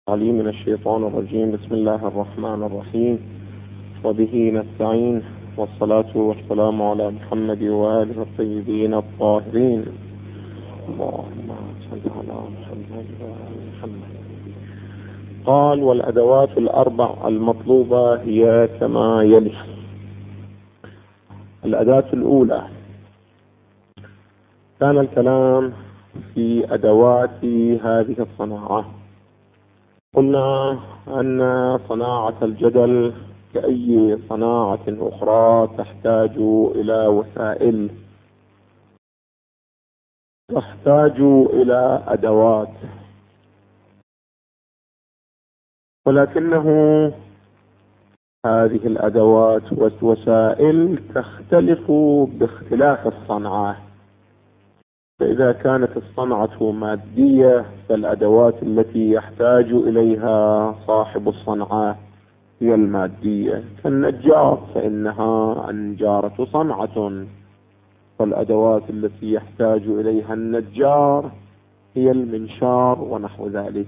علي من الشيطان الرجيم. بسم الله الرحمن الرحيم، وبه نستعين، والصلاة والسلام على محمد وآله الطيبين الطاهرين. اللهم صل على محمد وآل محمد. قال: والأدوات الأربع المطلوبة هي كما يلي. الأداة الأولى، كان الكلام في أدوات هذه الصناعة. قلنا أن صناعة الجدل كأي صناعة أخرى تحتاج إلى وسائل، تحتاج إلى أدوات، ولكنه هذه الأدوات والوسائل تختلف باختلاف الصنعة. فإذا كانت الصنعة مادية فالأدوات التي يحتاج إليها صاحب الصنعة هي المادية، كالنجار فإنها النجارة صنعة، فالأدوات التي يحتاج إليها النجار هي المنشار ونحو ذلك.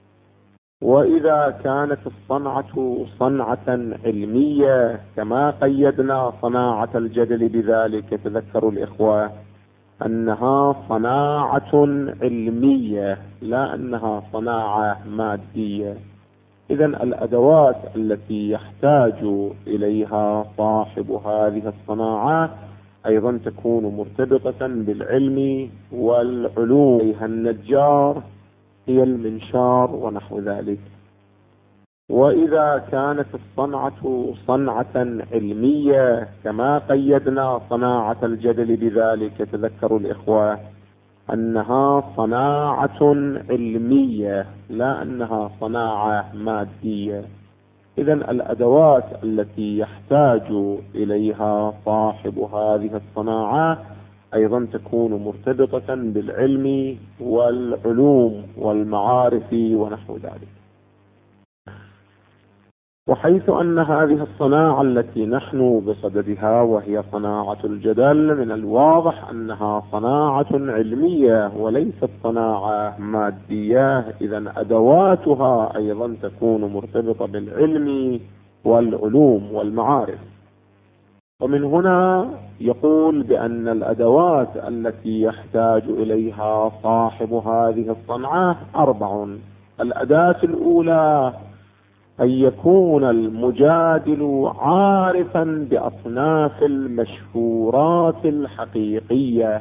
وإذا كانت الصنعة صنعة علمية كما قيدنا صناعة الجدل بذلك، تذكروا الإخوة أنها صناعة علمية لا أنها صناعة مادية. إذن الأدوات التي يحتاج إليها صاحب هذه الصناعة أيضا تكون مرتبطة بالعلم والعلوم. النجار هي المنشار ونحو ذلك. وإذا كانت الصنعة صنعة علمية كما قيدنا صناعة الجدل بذلك، تذكروا الإخوة أنها صناعة علمية لا أنها صناعة مادية. إذن الأدوات التي يحتاج إليها صاحب هذه الصناعة أيضا تكون مرتبطة بالعلم والعلوم والمعارف ونحو ذلك. وحيث أن هذه الصناعة التي نحن بصددها وهي صناعة الجدل من الواضح أنها صناعة علمية وليست صناعة مادية، إذن أدواتها أيضا تكون مرتبطة بالعلم والعلوم والمعارف. ومن هنا يقول بأن الأدوات التي يحتاج إليها صاحب هذه الصنعة 4. الأداة الأولى أن يكون المجادل عارفا بأصناف المشهورات الحقيقية،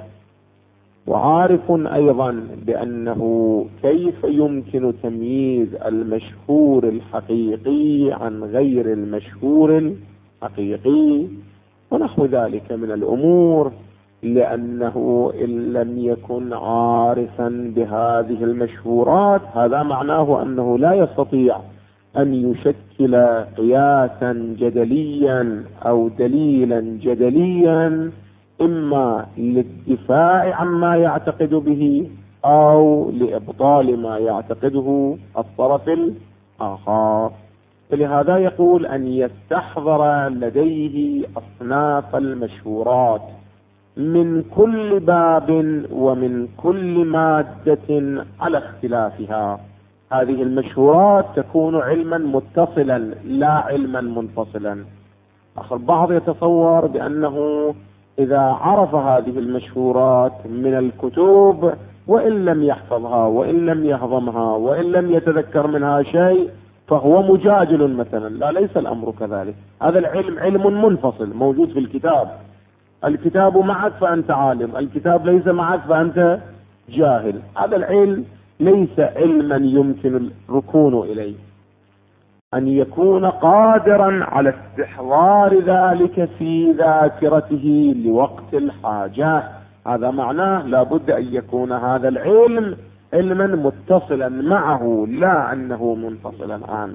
وعارف أيضا بأنه كيف يمكن تمييز المشهور الحقيقي عن غير المشهور الحقيقي ونحو ذلك من الأمور، لأنه إن لم يكن عارفا بهذه المشهورات هذا معناه أنه لا يستطيع أن يشكل قياسا جدليا أو دليلا جدليا، إما للدفاع عما يعتقد به أو لإبطال ما يعتقده الطرف الآخر. فلهذا يقول أن يستحضر لديه أصناف المشهورات من كل باب ومن كل مادة على اختلافها. هذه المشهورات تكون علما متصلا لا علما منفصلا. البعض يتصور بأنه إذا عرف هذه المشهورات من الكتب وإن لم يحفظها وإن لم يهضمها وإن لم يتذكر منها شيء فهو مجادل مثلا. لا، ليس الأمر كذلك. هذا العلم علم منفصل موجود في الكتاب. الكتاب معك فأنت عالم، الكتاب ليس معك فأنت جاهل. هذا العلم ليس علما يمكن الركون إليه. أن يكون قادرا على استحضار ذلك في ذاكرته لوقت الحاجة، هذا معناه لابد أن يكون هذا العلم علما متصلا معه لا أنه منفصلا عنه.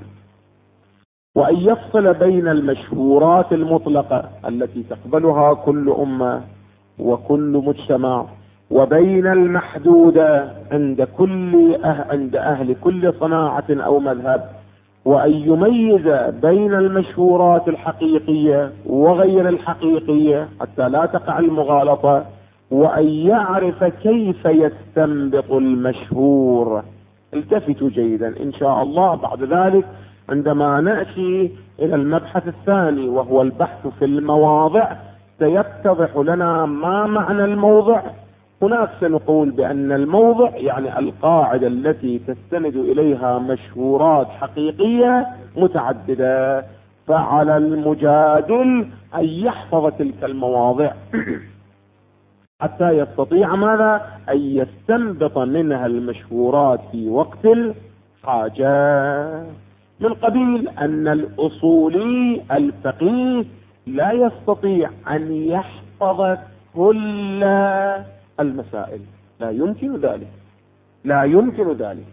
وأن يفصل بين المشهورات المطلقة التي تقبلها كل أمة وكل مجتمع وبين المحدودة عند أهل كل صناعة أو مذهب، وأن يميز بين المشهورات الحقيقية وغير الحقيقية حتى لا تقع المغالطة، وأن يعرف كيف يستنبط المشهور التفتوا جيدا إن شاء الله. بعد ذلك عندما نأتي إلى المبحث الثاني وهو البحث في المواضع سيتضح لنا ما معنى الموضع. هناك سنقول بأن الموضع يعني القاعدة التي تستند إليها مشهورات حقيقية متعددة، فعلى المجادل أن يحفظ تلك المواضع حتى يستطيع ماذا؟ أن يستنبط منها المشهورات في وقت الحاجة، من قبيل أن الأصولي الفقيه لا يستطيع أن يحفظ كل المسائل، لا يمكن ذلك، لا يمكن ذلك.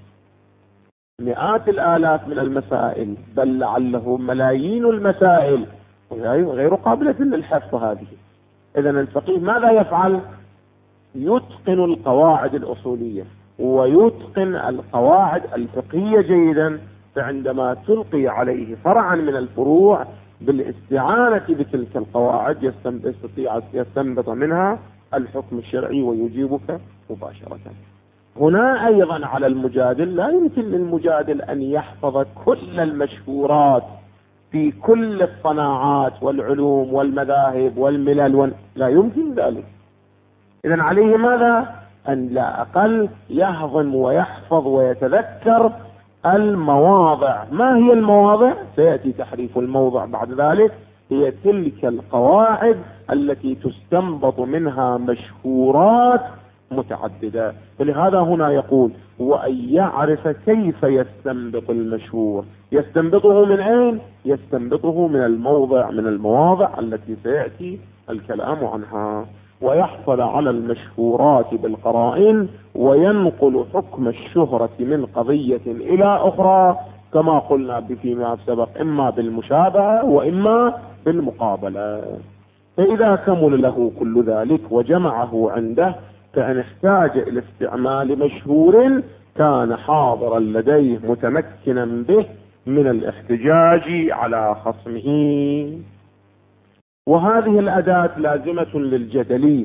مئات الآلاف من المسائل، بل لعله ملايين المسائل غير قابلة للحفظ هذه. إذن الفقيه ماذا يفعل؟ يتقن القواعد الأصولية ويتقن القواعد الفقهية جيدا، فعندما تلقي عليه فرعا من الفروع بالاستعانة بتلك القواعد يستطيع يستنبط منها الحكم الشرعي ويجيبك مباشرة. هنا أيضا على المجادل لا يمكن للمجادل أن يحفظ كل المشهورات في كل الصناعات والعلوم والمذاهب والملل لا يمكن ذلك. إذن عليه ماذا؟ أن لا أقل يهضم ويحفظ ويتذكر المواضع. ما هي المواضع؟ سيأتي تحريف الموضع بعد ذلك. هي تلك القواعد التي تستنبط منها مشهورات متعددة. فلهذا هنا يقول وأن يعرف كيف يستنبط المشهور. يستنبطه من أين؟ يستنبطه من الموضع، من المواضع التي سيأتي الكلام عنها، ويحصل على المشهورات بالقرائن، وينقل حكم الشهرة من قضية إلى أخرى كما قلنا فيما سبق، إما بالمشابهة وإما بالمقابلة. فإذا كمل له كل ذلك وجمعه عنده، فإن احتاج إلى استعمال مشهور كان حاضرا لديه متمكنا به من الاحتجاج على خصمه. وهذه الأداة لازمة للجدلي،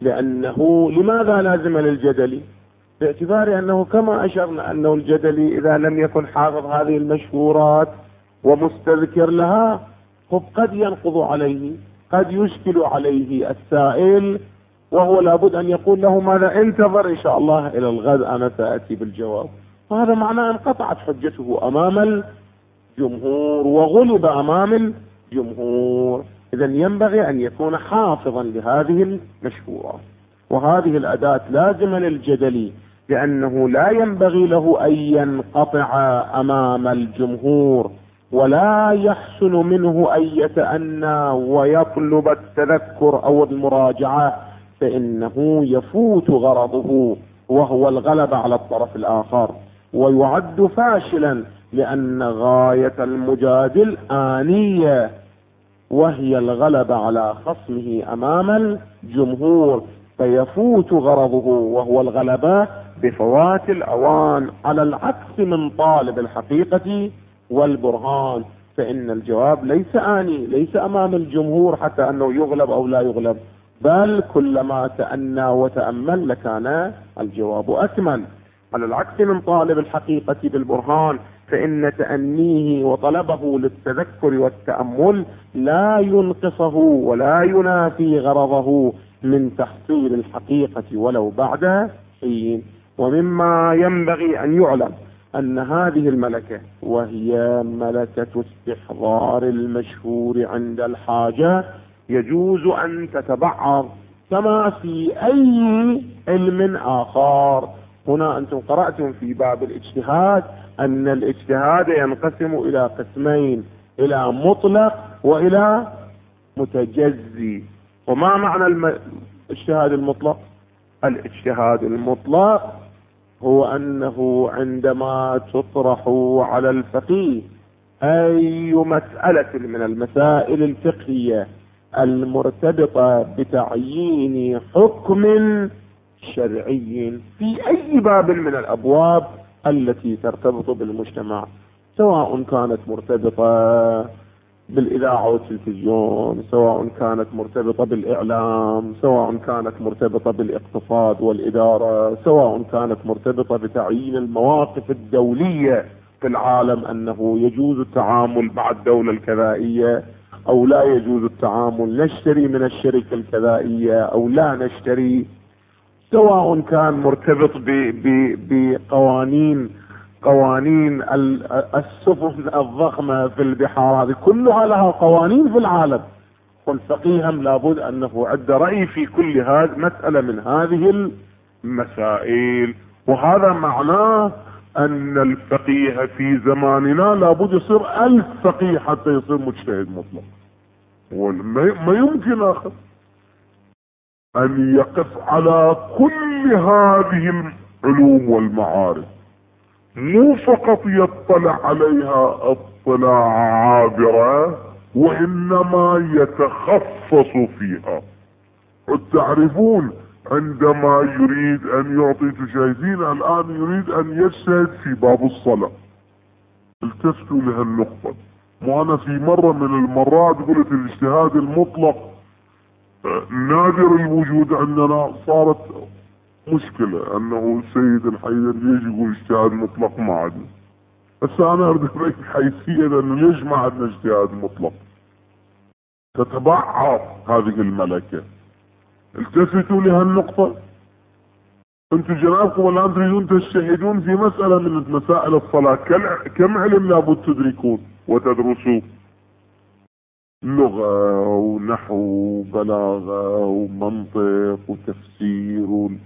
لأنه لماذا لازمة للجدلي؟ باعتبار أنه كما أشرنا أنه الجدلي إذا لم يكن حافظ هذه المشهورات ومستذكر لها قد ينقض عليه، قد يشكل عليه السائل، وهو لابد أن يقول له ماذا؟ انتظر إن شاء الله إلى الغد أنا سأتي بالجواب. وهذا معناه انقطعت حجته أمام الجمهور وغلب أمام الجمهور. إذن ينبغي أن يكون حافظا لهذه المشهورات. وهذه الأداة لازمة للجدلي، لأنه لا ينبغي له أن ينقطع أمام الجمهور، ولا يحسن منه أن يتأنى ويطلب التذكر أو المراجعة، فإنه يفوت غرضه وهو الغلبة على الطرف الآخر، ويعد فاشلا، لأن غاية المجادل آنية وهي الغلبة على خصمه أمام الجمهور، فيفوت غرضه وهو الغلبة بفوات الأوان، على العكس من طالب الحقيقة والبرهان، فإن الجواب ليس آني، ليس أمام الجمهور حتى أنه يغلب أو لا يغلب، بل كلما تأنى وتأمل لكان الجواب أكمل، على العكس من طالب الحقيقة بالبرهان، فإن تأنيه وطلبه للتذكر والتأمل لا ينقصه ولا ينافي غرضه من تحصيل الحقيقة ولو بعد حين. ومما ينبغي أن يعلم أن هذه الملكة وهي ملكة استحضار المشهور عند الحاجة يجوز أن تتبعض كما في أي علم آخر. هنا أنتم قرأتم في باب الاجتهاد أن الاجتهاد ينقسم إلى قسمين، إلى مطلق وإلى متجزي. وما معنى الاجتهاد المطلق؟ الاجتهاد المطلق هو أنه عندما تطرح على الفقيه أي مسألة من المسائل الفقهية المرتبطة بتعيين حكم شرعي في أي باب من الأبواب التي ترتبط بالمجتمع، سواء كانت مرتبطة بالإذاعة والتلفزيون، سواء كانت مرتبطة بالإعلام، سواء كانت مرتبطة بالاقتصاد والإدارة، سواء كانت مرتبطة بتعيين المواقف الدولية في العالم، أنه يجوز التعامل مع الدولة الكذائية أو لا يجوز التعامل، نشتري من الشركة الكذائية أو لا نشتري، سواء كان مرتبط بقوانين السفن الضخمة في البحار، هذه كلها لها قوانين في العالم. والفقيه لابد أنه عنده رأي في كل هذه مسألة من هذه المسائل. وهذا معناه أن الفقيه في زماننا لابد يصير 1000 فقيه حتى يصير مجتهد مطلق. ما يمكن آخر أن يقف على كل هذه العلوم والمعارف، مو فقط يطلع عليها اطلاع عابرة، وإنما يتخصص فيها. تعرفون عندما يريد أن يعطي، شايفين الآن يريد أن يجتهد في باب الصلاة، التفتوا لها النقطة. وأنا في مرة من المرات قلت الاجتهاد المطلق نادر الوجود عندنا، صارت مشكلة أنه السيد الحيدر ليش يقول اجتهاد مطلق ما عندنا. بس أنا أريد أريك حيثية أنه ليش ما عندنا اجتهاد مطلق؟ تتبعض هذه الملكة. التفتوا لها النقطة. أنتم جنابكم الآن تريدون تجتهدون في مسألة من مسائل الصلاة، كم علم لابد تدركون وتدرسوه؟ لغة ونحو وبلاغة ومنطق وتفسير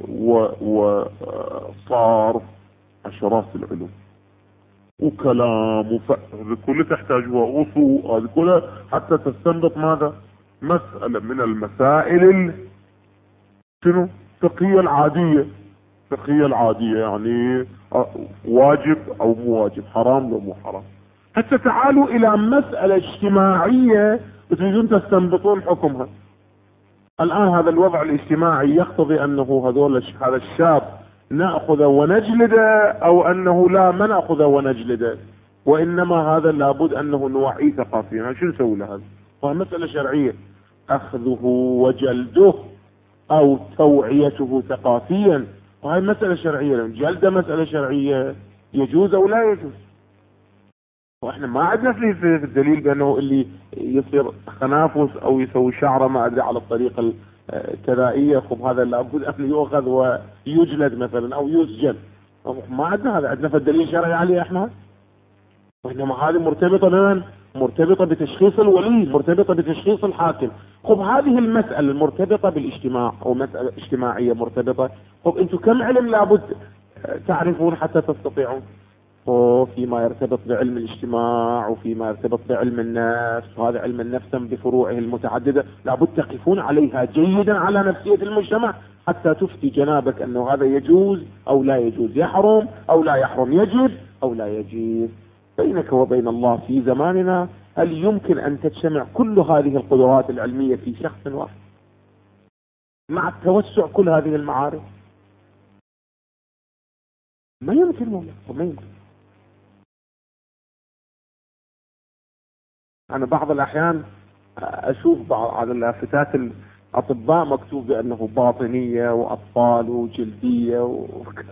وصارف، عشرات العلوم وكلام هذه كلها تحتاجها وصول، هذه كلها حتى تستنبط ماذا؟ مسألة من المسائل شنو؟ فقهية العادية. فقهية العادية يعني واجب او مو واجب، حرام لو مو حرام. حتى تعالوا الى مسألة اجتماعية تريدون تستنبطون حكمها. الان هذا الوضع الاجتماعي يقتضي انه هذا الشاب نأخذه ونجلده، او انه لا ما نأخذه ونجلده، وانما هذا لابد انه نوعيه ثقافيا. شو نسوي له هذا؟ وهي مسألة شرعية، اخذه وجلده او توعيته ثقافيا، وهي مسألة شرعية. جلده مسألة شرعية، يجوز او لا يجوز. واحنا ما عندنا في الدليل بانه اللي يصير خنافس او يسوي شعره ما ادري على الطريقه الكذائيه، خب هذا لابد ان يؤخذ ويجلد مثلا او يسجن. ما عندنا هذا، عندنا في الدليل الشرعي عليه احنا. وانما هذه مرتبطه بمن؟ مرتبطه بتشخيص الولي، مرتبطه بتشخيص الحاكم. خب هذه المساله المرتبطه بالاجتماع او مساله اجتماعيه مرتبطه، خب انتم كم علم لابد تعرفون حتى تستطيعون؟ وفيما يرتبط بعلم الاجتماع وفيما يرتبط بعلم النفس، وهذا علم النفس بفروعه المتعددة لابد تقفون عليها جيدا على نفسية المجتمع حتى تفتي جنابك انه هذا يجوز او لا يجوز، يحرم او لا يحرم، يجب او لا يجب. بينك وبين الله في زماننا هل يمكن ان تجتمع كل هذه القدرات العلمية في شخص واحد مع التوسع كل هذه المعارف؟ ما يمكن والله، ما يمكن. أنا بعض الأحيان أشوف بعض اللافتات الأطباء مكتوب بأنه باطنية وأطفال وجلدية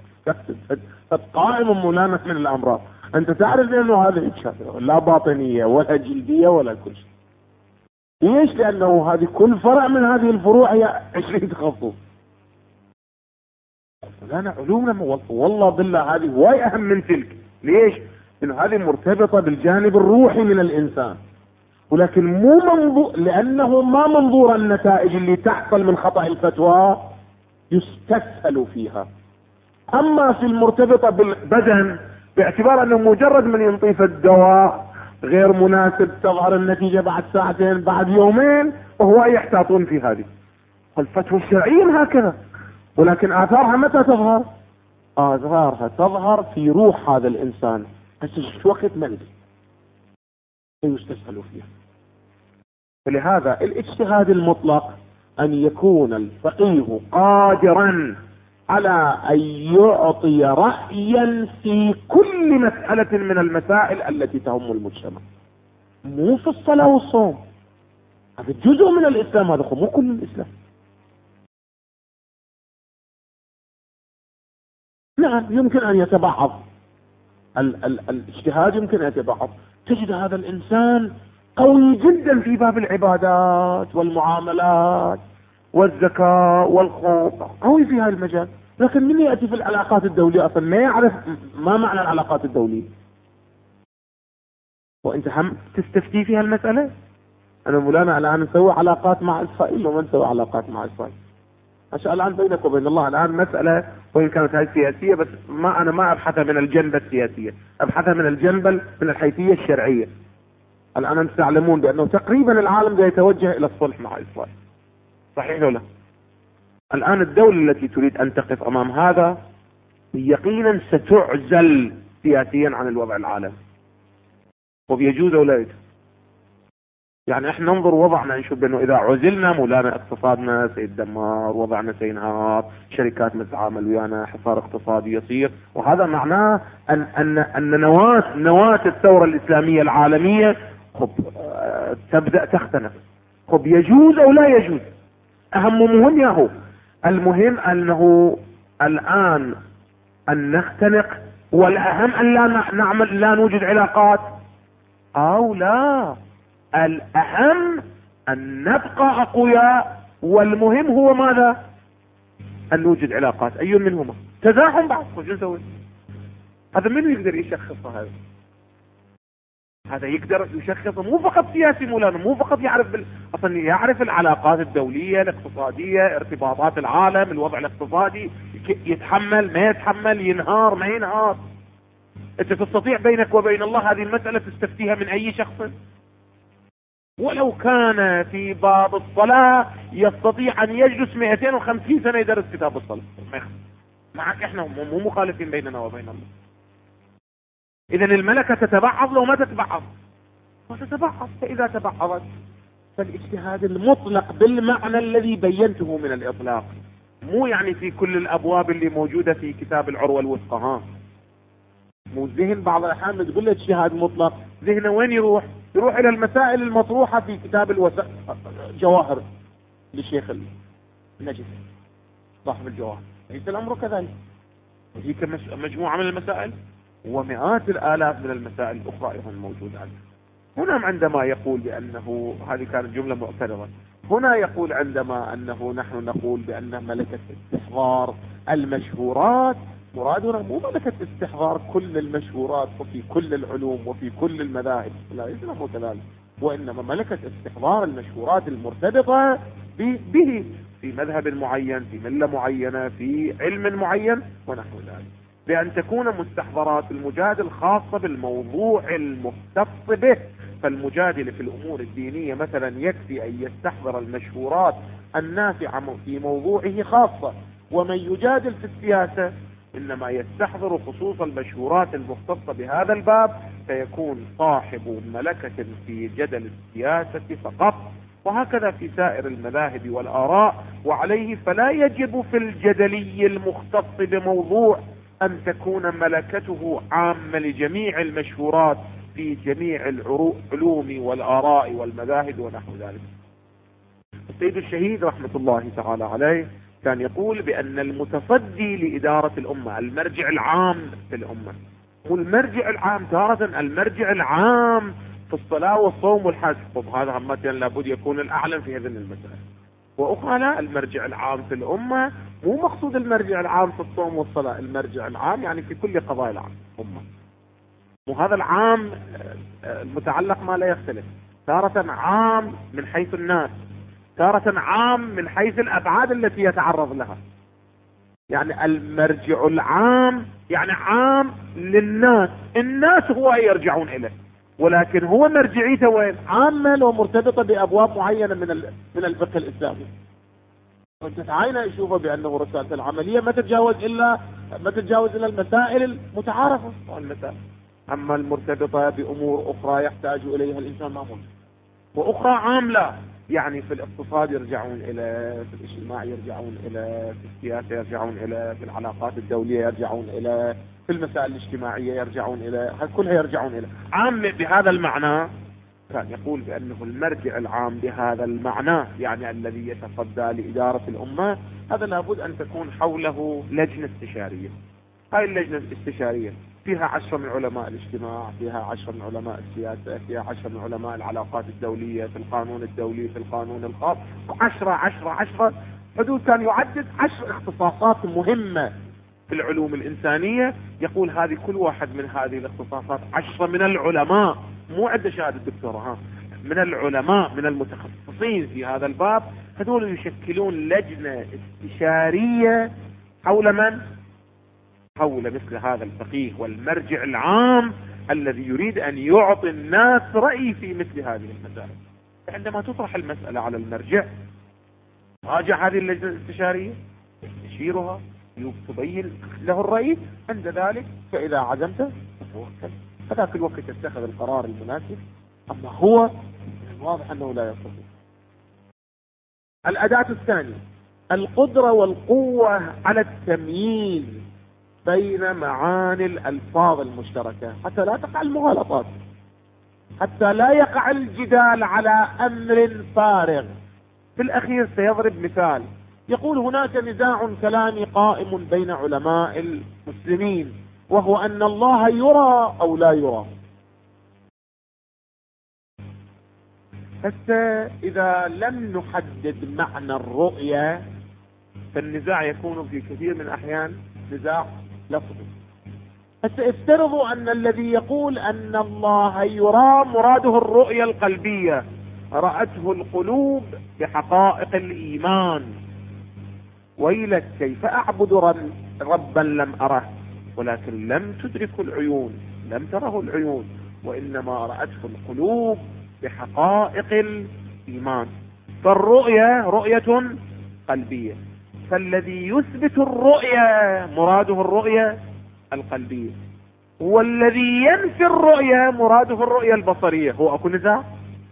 قائمة مولانا من الأمراض. أنت تعرف أنه هذا إتشافي لا باطنية ولا جلدية ولا كل شيء. ليش؟ لأنه هذه كل فرع من هذه الفروع هي 20 تخصص. مولانا علومنا والله بالله هذه واي أهم من تلك. ليش؟ لأنه هذه مرتبطة بالجانب الروحي من الإنسان، ولكن مو منظور، لأنه ما منظور النتائج اللي تحصل من خطأ الفتوى يستسهل فيها. أما في المرتبطة بالبدن باعتبار أنه مجرد من ينطيف الدواء غير مناسب تظهر النتيجة بعد ساعتين بعد يومين، وهو يحتاطون في هذه الفتوى الشرعية هكذا. ولكن آثارها متى تظهر؟ آثارها تظهر في روح هذا الإنسان، بس في وقت ما ندري يستسهل فيها. فلهذا الاجتهاد المطلق أن يكون الفقيه قادرا على أن يعطي رأيا في كل مسألة من المسائل التي تهم المجتمع. مو في الصلاة والصوم، هذا جزء من الإسلام، هذا مو كل الإسلام. نعم يمكن أن يتبعض الاجتهاد، يمكن أن يتبعض. تجد هذا الإنسان قوي جدا في باب العبادات والمعاملات والزكاة والخوف، قوي في هذا المجال، لكن من يأتي في العلاقات الدولية أصلا ما يعرف ما معنى العلاقات الدولية، وانت هم تستفتي في هالمسألة. انا مولانا الان نسوي علاقات مع اسرائيل وما نسوي علاقات مع اسرائيل، عشان الان بينك وبين الله الان مسألة، وان كانت هاي سياسية، بس انا ما ابحثها من الجنبة السياسية، ابحثها من الجنبة من الحيثية الشرعية. الان انتم تعلمون بانه تقريبا العالم يتوجه الى الصلح مع اسرائيل، صحيح ولا؟ الان الدولة التي تريد ان تقف امام هذا يقينا ستعزل سياسيا عن الوضع العالمي، وبيجوز ولا يجوز. يعني احنا ننظر وضعنا نشوف بانه اذا عزلنا مولانا اقتصادنا سيتدمر، وضعنا سينهار، شركات ما تتعامل ويانا، حصار اقتصادي يصير، وهذا معناه ان نواة الثورة الاسلامية العالمية تبدأ تختنق. يجوز او لا يجوز؟ مهم يا هو المهم انه الان ان نختنق، والاهم ان لا نوجد علاقات، او لا، الاهم ان نبقى اقوياء، والمهم هو ماذا؟ ان نوجد علاقات. اي منهما؟ تزاحم بعض، شو نسوي؟ هذا منو يقدر يشخصه؟ هذا يقدر يشخصه مو فقط سياسي مولانا، مو فقط يعرف اصلا يعرف العلاقات الدولية الاقتصادية، ارتباطات العالم، الوضع الاقتصادي، يتحمل ما يتحمل، ينهار ما ينهار. انت تستطيع بينك وبين الله هذه المسألة تستفتيها من اي شخص، ولو كان في باب الصلاة يستطيع ان يجلس 250 سنة يدرس كتاب الصلاة معك. احنا مو مخالفين بيننا وبين الله. اذا الملكة تتبعض لو ما تتبعض، وتتبعض، فاذا تبعضت فالاجتهاد المطلق بالمعنى الذي بينته من الاطلاق، مو يعني في كل الابواب اللي موجودة في كتاب العروة الوثقى. مو ذهن بعض الاحيان تقول له اجتهاد مطلق، ذهنه وين يروح الى المسائل المطروحة في كتاب جواهر للشيخ النجف صاحب الجواهر. ليس الامر كذلك، هيك مجموعة من المسائل ومئات الالاف من المسائل الاخرى ايضا موجودة عنه. هنا عندما يقول بانه هذه كانت جملة معترضة، هنا يقول عندما انه نحن نقول بان ملكة استحضار المشهورات، مرادنا مو ملكة استحضار كل المشهورات وفي كل العلوم وفي كل المذاهب، لا ليس هو كذلك، وانما ملكة استحضار المشهورات المرتبطة به في مذهب معين، في ملة معينة، في علم معين ونحو ذلك، بأن تكون مستحضرات المجادل خاصة بالموضوع المختص به. فالمجادل في الأمور الدينية مثلا يكفي أن يستحضر المشهورات النافعة في موضوعه خاصة، ومن يجادل في السياسة إنما يستحضر خصوص المشهورات المختصة بهذا الباب، فيكون صاحب ملكة في جدل السياسة فقط، وهكذا في سائر المذاهب والآراء. وعليه فلا يجب في الجدلي المختص بموضوع أن تكون ملكته عامة لجميع المشهورات في جميع العلوم والآراء والمذاهب ونحو ذلك. السيد الشهيد رحمة الله تعالى عليه كان يقول بأن المتصدي لإدارة الأمة، المرجع العام في الأمة، والمرجع العام تارة المرجع العام في الصلاة والصوم والحج، هذا مثلا لابد يكون الأعلم في هذه المسائل، وأخرى لا، المرجع العام في الأمة مو مقصود المرجع العام في الصوم والصلاة، المرجع العام يعني في كل قضايا الأمة، وهذا العام المتعلق ما لا يختلف، تارة عام من حيث الناس، تارة عام من حيث الأبعاد التي يتعرض لها. يعني المرجع العام يعني عام للناس، الناس هو يرجعون إليه، ولكن هو مرجعيته وين؟ عامة ومرتبطة بأبواب معينة من الفقه الإسلامي. وانت تعاين يشوفه بأنه رسالة العملية ما تتجاوز إلى المسائل المتعارفة والمسائل، أما المرتبطة بأمور أخرى يحتاج إليها الإنسان ما ممكن، وأخرى عاملة، يعني في الاقتصاد يرجعون إلى، في الاجتماع يرجعون إلى، في السياسة يرجعون إلى، في العلاقات الدولية يرجعون إلى، في المسائل الاجتماعية يرجعون إلى، كلها يرجعون إلى. عام بهذا المعنى كان يقول بأنه المرجع العام بهذا المعنى، يعني الذي يتصدى لإدارة الأمة، هذا لابد أن تكون حوله لجنة استشارية. هاي اللجنة الاستشارية فيها 10 من علماء الاجتماع، فيها 10 من علماء السياسة، فيها 10 من علماء العلاقات الدولية، في القانون الدولي، في القانون الخاص، 10 حدود. كان يعدد 10 اختصاصات مهمة في العلوم الإنسانية. يقول هذه كل واحد من هذه الاختصاصات 10 من العلماء، مو عند شهادة دكتوراه، من العلماء من المتخصصين في هذا الباب، هذول يشكلون لجنة استشارية حول من؟ حول مثل هذا الفقيه والمرجع العام الذي يريد أن يعطي الناس رأي في مثل هذه المسائل. عندما تطرح المسألة على المرجع، راجع هذه اللجنة الاستشارية، يستشيرها، تبين له الرأي، عند ذلك فإذا عزمت فتوكل، فذاك الوقت تتخذ القرار المناسب. أما هو واضح أنه لا يستطيع. الأداة الثانية القدرة والقوة على التمييز بين معاني الألفاظ المشتركة حتى لا تقع المغالطات، حتى لا يقع الجدال على أمر فارغ. في الأخير سيضرب مثال، يقول هناك نزاع كلامي قائم بين علماء المسلمين، وهو أن الله يرى أو لا يرى. حتى إذا لم نحدد معنى الرؤية فالنزاع يكون في كثير من الأحيان نزاع لفظي. حتى افترضوا أن الذي يقول أن الله يرى مراده الرؤية القلبية، رأته القلوب بحقائق الإيمان. ويلك كيف أعبد ربا لم أره، ولكن لم تدركه العيون، لم تره العيون، وإنما رأته القلوب بحقائق الإيمان. فالرؤية رؤية قلبية، فالذي يثبت الرؤية مراده الرؤية القلبية، والذي ينفي الرؤية مراده الرؤية البصرية. هو أكو نزاع؟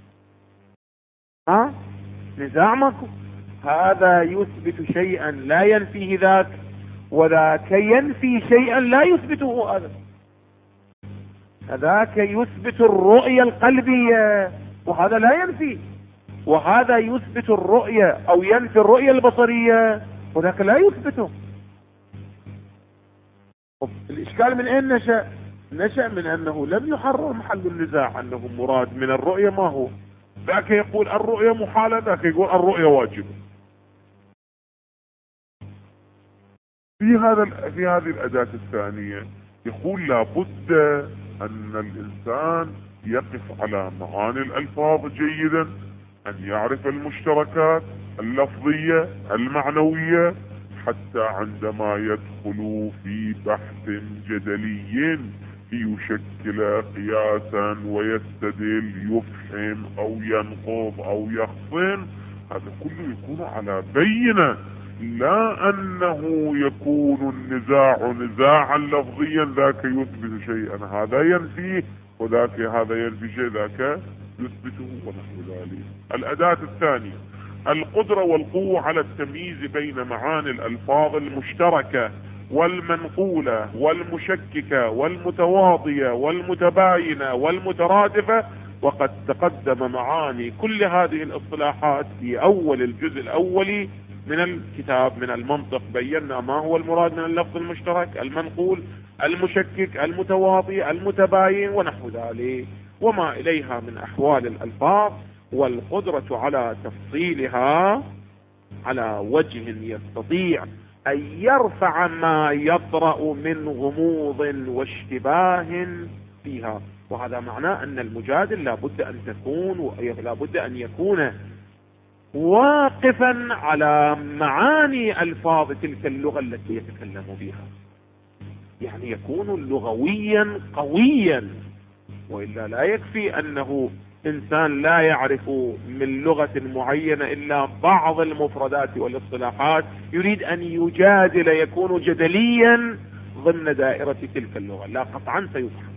نزاع ماكو. هذا يثبت شيئا لا ينفيه ذاك، وذاك ينفي شيئا لا يثبته هذا. هذاك يثبت الرؤية القلبية وهذا لا ينفي، وهذا يثبت الرؤية أو ينفي الرؤية البصرية وذاك لا يثبته. الإشكال من أين نشأ؟ نشأ من أنه لم يحرر محل النزاع، أنه مراد من الرؤية ما هو. ذاك يقول الرؤية محالة، ذاك يقول الرؤية واجبة. في هذه الأداة الثانية يقول لابد أن الإنسان يقف على معاني الألفاظ جيدا، أن يعرف المشتركات اللفظية المعنوية، حتى عندما يدخل في بحث جدلي يشكل قياسا ويستدل، يفهم أو ينقض أو يخصم، هذا كله يكون على بينة، لا أنه يكون النزاع نزاعا لفظيا، ذاك يثبت شيئا هذا ينفيه، وذاك هذا ينفي شيء ذاك يثبته ونحو ذلك. الأداة الثانية القدرة والقوة على التمييز بين معاني الألفاظ المشتركة والمنقولة والمشككة والمتواضية والمتباينة والمترادفة. وقد تقدم معاني كل هذه الاصطلاحات في أول الجزء الأولي من الكتاب من المنطق. بينا ما هو المراد من اللفظ المشترك، المنقول، المشكك، المتواضي، المتباين ونحو ذلك، وما إليها من أحوال الألفاظ، والقدرة على تفصيلها على وجه يستطيع أن يرفع ما يطرأ من غموض واشتباه فيها. وهذا معناه أن المجادل لابد أن يكون واقفا على معاني ألفاظ تلك اللغة التي يتكلم بها، يعني يكون لغويا قويا، وإلا لا يكفي أنه إنسان لا يعرف من لغة معينة إلا بعض المفردات والاصطلاحات يريد أن يجادل، يكون جدليا ضمن دائرة تلك اللغة، لا قطعا سيفهم.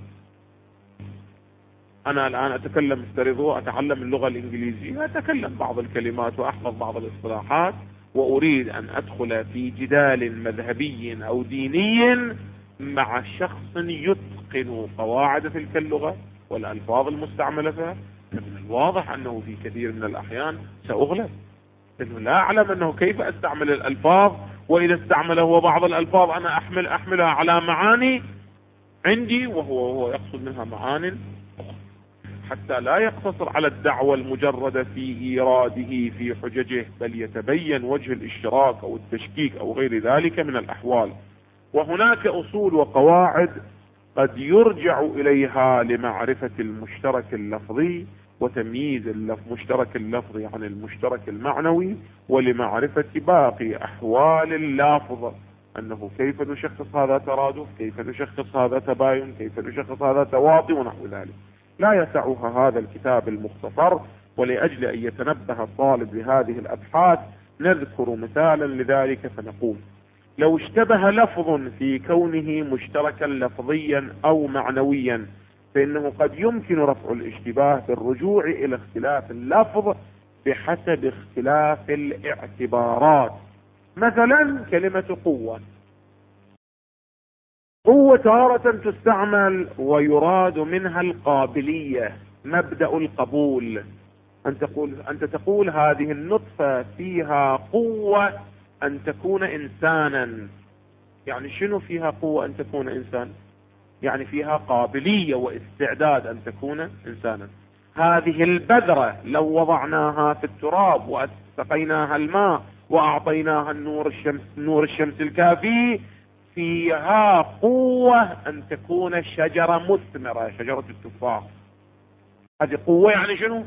أنا الآن أتكلم، افترضوا أتعلم اللغة الإنجليزية، أتكلم بعض الكلمات وأحفظ بعض الاصطلاحات، وأريد أن أدخل في جدال مذهبي أو ديني مع شخص يتقن قواعد تلك اللغة والألفاظ المستعملة فيها، من الواضح أنه في كثير من الأحيان سأغلب، لأنه لا أعلم أنه كيف أستعمل الألفاظ، وإذا استعمله بعض الألفاظ أنا أحملها على معاني عندي وهو يقصد منها معاني أخرى، حتى لا يقتصر على الدعوة المجردة في إيراده في حججه، بل يتبين وجه الاشتراك أو التشكيك أو غير ذلك من الأحوال. وهناك أصول وقواعد قد يرجع إليها لمعرفة المشترك اللفظي وتمييز المشترك اللفظي عن المشترك المعنوي، ولمعرفة باقي أحوال اللافظ، أنه كيف نشخص هذا ترادف، كيف نشخص هذا تباين، كيف نشخص هذا تواطي ونحو ذلك. لا يسعها هذا الكتاب المختصر، ولأجل أن يتنبه الطالب لهذه الأبحاث نذكر مثالا لذلك فنقول: لو اشتبه لفظ في كونه مشتركا لفظيا أو معنويا، فإنه قد يمكن رفع الاشتباه بالرجوع إلى اختلاف اللفظ بحسب اختلاف الاعتبارات. مثلا كلمة قوة، قوة تارة تستعمل ويراد منها القابلية، مبدأ القبول. أنت تقول هذه النطفة فيها قوة أن تكون إنسانا. يعني شنو فيها قوة أن تكون إنسان؟ يعني فيها قابلية واستعداد أن تكون إنسانا. هذه البذرة لو وضعناها في التراب وأسقيناها الماء وأعطيناها النور الشمس الكافي، فيها قوة أن تكون شجرة مثمرة، شجرة التفاح. هذه قوة يعني شنو؟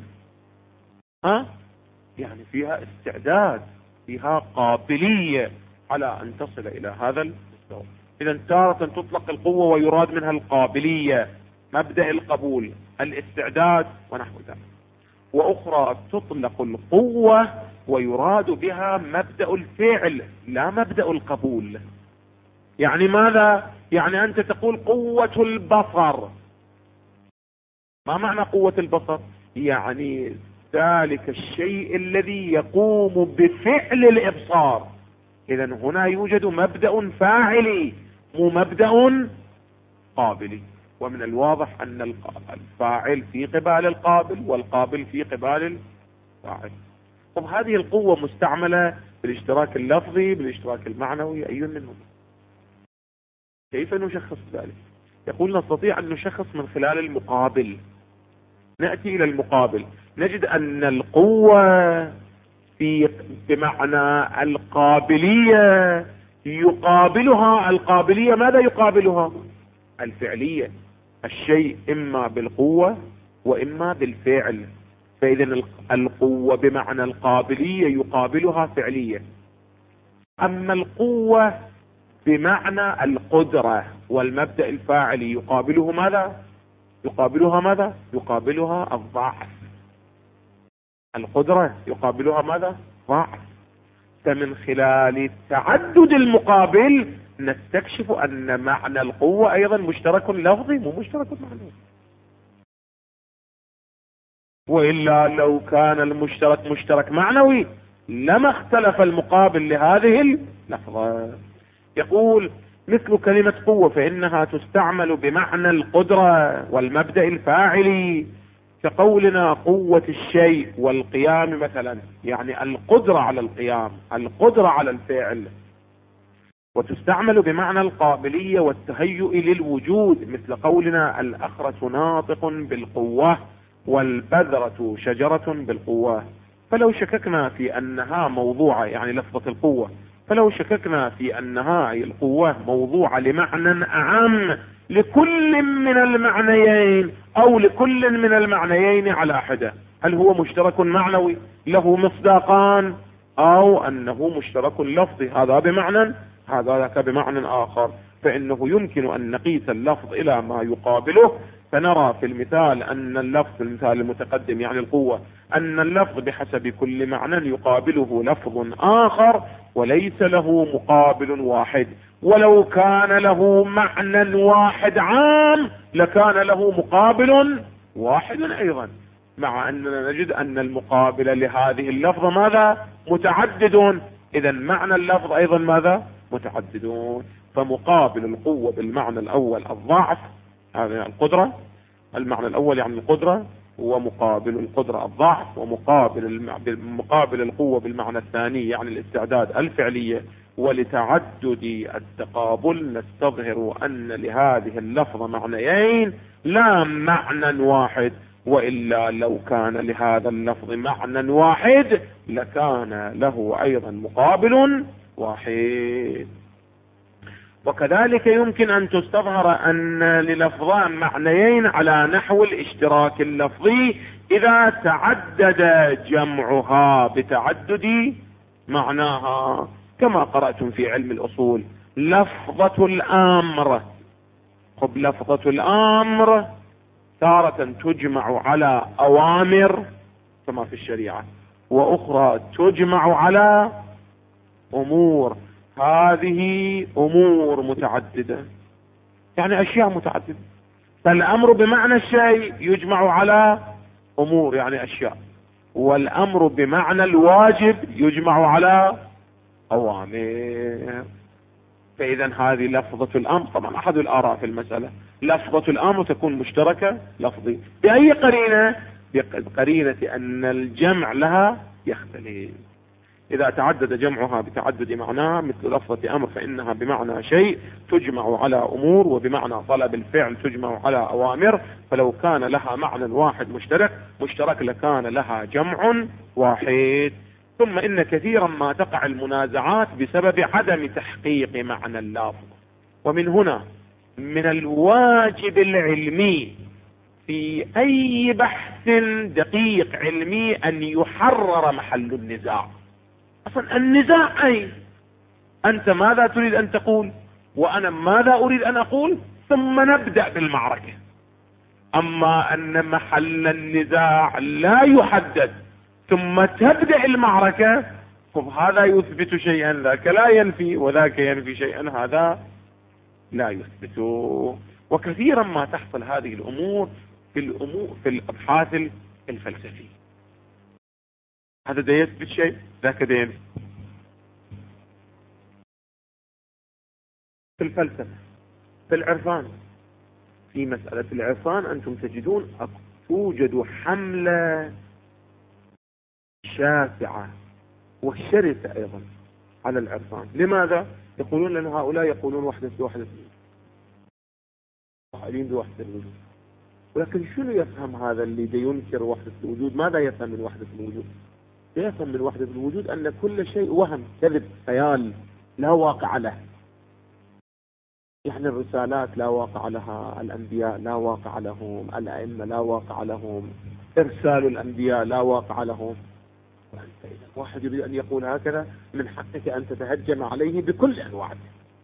يعني فيها استعداد، فيها قابلية على أن تصل إلى هذا المستوى. إذا تارة تطلق القوة ويراد منها القابلية، مبدأ القبول، الاستعداد ونحو ذلك. وأخرى تطلق القوة ويراد بها مبدأ الفعل لا مبدأ القبول. يعني ماذا؟ يعني أنت تقول قوة البصر. ما معنى قوة البصر؟ يعني ذلك الشيء الذي يقوم بفعل الإبصار. إذن هنا يوجد مبدأ فاعلي مو مبدأ قابلي، ومن الواضح أن الفاعل في قبال القابل والقابل في قبال الفاعل. طب هذه القوة مستعملة بالاشتراك اللفظي بالاشتراك المعنوي، أي منهم؟ كيف نشخص ذلك؟ يقول نستطيع أن نشخص من خلال المقابل. نأتي إلى المقابل نجد أن القوة بمعنى القابلية يقابلها القابلية. ماذا يقابلها؟ الفعلية. الشيء إما بالقوة وإما بالفعل. فإذا القوة بمعنى القابلية يقابلها فعلية. أما القوة بمعنى القدرة والمبدأ الفاعلي يقابله ماذا؟ يقابلها ماذا؟ يقابلها الضعف. القدرة يقابلها ماذا؟ ضعف. فمن خلال تعدد المقابل نستكشف أن معنى القوة أيضا مشترك لفظي مو مشترك معنوي. وإلا لو كان المشترك مشترك معنوي لما اختلف المقابل لهذه اللفظة. يقول مثل كلمة قوة فإنها تستعمل بمعنى القدرة والمبدأ الفاعلي، كقولنا قوة الشيء والقيام مثلا، يعني القدرة على القيام، القدرة على الفعل. وتستعمل بمعنى القابلية والتهيؤ للوجود، مثل قولنا الأخرة ناطق بالقوة والبذرة شجرة بالقوة. فلو شككنا في أنها موضوعة، يعني لفظة القوة، فلو شككنا في أنها القوة موضوعة لمعنى أعم لكل من المعنيين أو لكل من المعنيين على حدة، هل هو مشترك معنوي له مصداقان أو أنه مشترك لفظي؟ هذا بمعنى هذا ذاك بمعنى آخر. فإنه يمكن أن نقيس اللفظ إلى ما يقابله، فنرى في المثال أن اللفظ، المثال المتقدم يعني القوة، أن اللفظ بحسب كل معنى يقابله لفظ آخر وليس له مقابل واحد. ولو كان له معنى واحد عام لكان له مقابل واحد أيضا، مع أننا نجد أن المقابل لهذه اللفظة ماذا؟ متعدد. إذا معنى اللفظ أيضا ماذا؟ متعددون. فمقابل القوة بالمعنى الأول الضعف، هذا القدرة، المعنى الأول يعني القدرة، ومقابل القدرة الضعف، ومقابل القوة بالمعنى الثاني يعني الاستعداد الفعلية. ولتعدد التقابل نستظهر أن لهذه اللفظة معنيين لا معنى واحد، وإلا لو كان لهذا اللفظ معنى واحد لكان له أيضا مقابل واحد. وكذلك يمكن أن تستظهر أن للفظان معنيين على نحو الاشتراك اللفظي إذا تعدد جمعها بتعدد معناها، كما قرأتم في علم الأصول لفظة الأمر. لفظة الأمر تارة تجمع على أوامر كما في الشريعة، وأخرى تجمع على أمور. هذه أمور متعددة يعني أشياء متعددة. فالأمر بمعنى الشيء يجمع على أمور يعني أشياء، والأمر بمعنى الواجب يجمع على أوامر. فإذا هذه لفظة الأمر. طبعا أحد الآراء في المسألة لفظة الأمر تكون مشتركة لفظي بأي قرينة؟ بقرينة أن الجمع لها يختلف. إذا تعدد جمعها بتعدد معناها مثل لفظة أمر فإنها بمعنى شيء تجمع على أمور، وبمعنى طلب الفعل تجمع على أوامر. فلو كان لها معنى واحد مشترك لكان لها جمع واحد. ثم إن كثيرا ما تقع المنازعات بسبب عدم تحقيق معنى اللفظ. ومن هنا من الواجب العلمي في أي بحث دقيق علمي أن يحرر محل النزاع. أصلا النزاع أي أنت ماذا تريد أن تقول وأنا ماذا أريد أن أقول، ثم نبدأ بالمعركة. أما أن محل النزاع لا يحدد ثم تبدأ المعركة، هذا يثبت شيئا ذاك لا ينفي، وذاك ينفي شيئا هذا لا يثبته. وكثيرا ما تحصل هذه الأمور في الأبحاث الفلسفية. هذا ده يثبت شيء ذاك ده ينفي. في الفلسفة، في العرفان، في مسألة العرفان أنتم تجدون توجد حملة شاسعة وشرسة أيضا على العرفان. لماذا؟ يقولون لأن هؤلاء يقولون وحدة الوجود، قائلين بوحدة الوجود. ولكن شنو يفهم هذا اللي ينكر وحدة الوجود؟ ماذا يفهم من وحدة الوجود؟ يفهم من وحدة الوجود أن كل شيء وهم، كذب، خيال، لا واقع له. يعني الرسالات لا واقع لها، الأنبياء لا واقع لهم، الأئمة لا واقع لهم، إرسال الأنبياء لا واقع لهم. وأنت إذا واحد يريد أن يقول هكذا من حقك أن تتهجم عليه بكل أنواعه.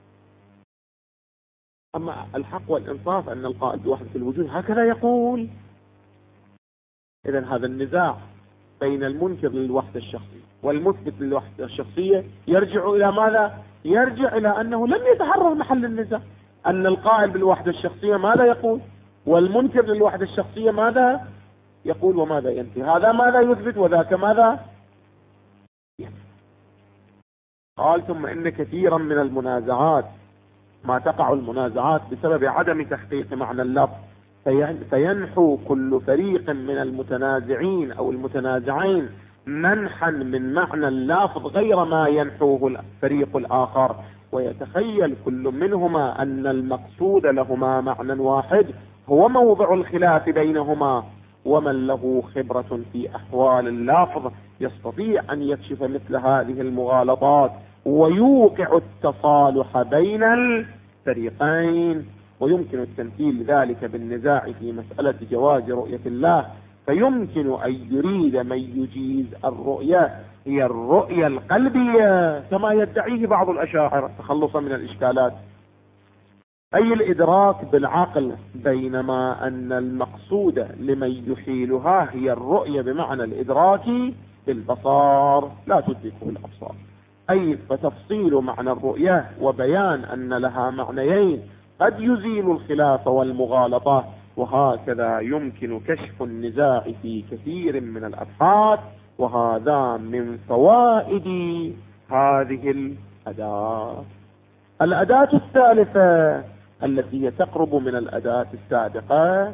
أما الحق والإنصاف أن القائل بوحدة الوجود هكذا يقول. إذن هذا النزاع بين المنكر للوحدة الشخصية والمثبت للوحدة الشخصية يرجع إلى ماذا؟ يرجع إلى أنه لم يتحرر محل النزاع. أن القائل بالوحدة الشخصية ماذا يقول، والمنكر للوحدة الشخصية ماذا يقول وماذا ينفي. هذا ماذا يثبت وذاك ماذا ينفي. قال ثم إن كثيرا من المنازعات ما تقع المنازعات بسبب عدم تحقيق معنى اللفظ، فينحو كل فريق من المتنازعين أو المتنازعين منحا من معنى اللفظ غير ما ينحوه الفريق الآخر، ويتخيل كل منهما أن المقصود لهما معنى واحد هو موضع الخلاف بينهما. ومن له خبرة في أحوال اللفظ يستطيع أن يكشف مثل هذه المغالطات ويوقع التصالح بين الفريقين. ويمكن التمثيل ذلك بالنزاع في مسألة جواز رؤية الله، فيمكن أن يريد من يجيز الرؤية هي الرؤية القلبية كما يدعيه بعض الأشاعرة تخلصا من الإشكالات، أي الإدراك بالعقل، بينما أن المقصود لمن يحيلها هي الرؤية بمعنى الإدراك بالبصر لا تدركه الأبصار. أي فتفصيل معنى الرؤية وبيان أن لها معنيين قد يزيل الخلاف والمغالطة. وهكذا يمكن كشف النزاع في كثير من الأبحاث، وهذا من فوائد هذه الأداة. الأداة الثالثة التي هي تقرب من الأداة السابقة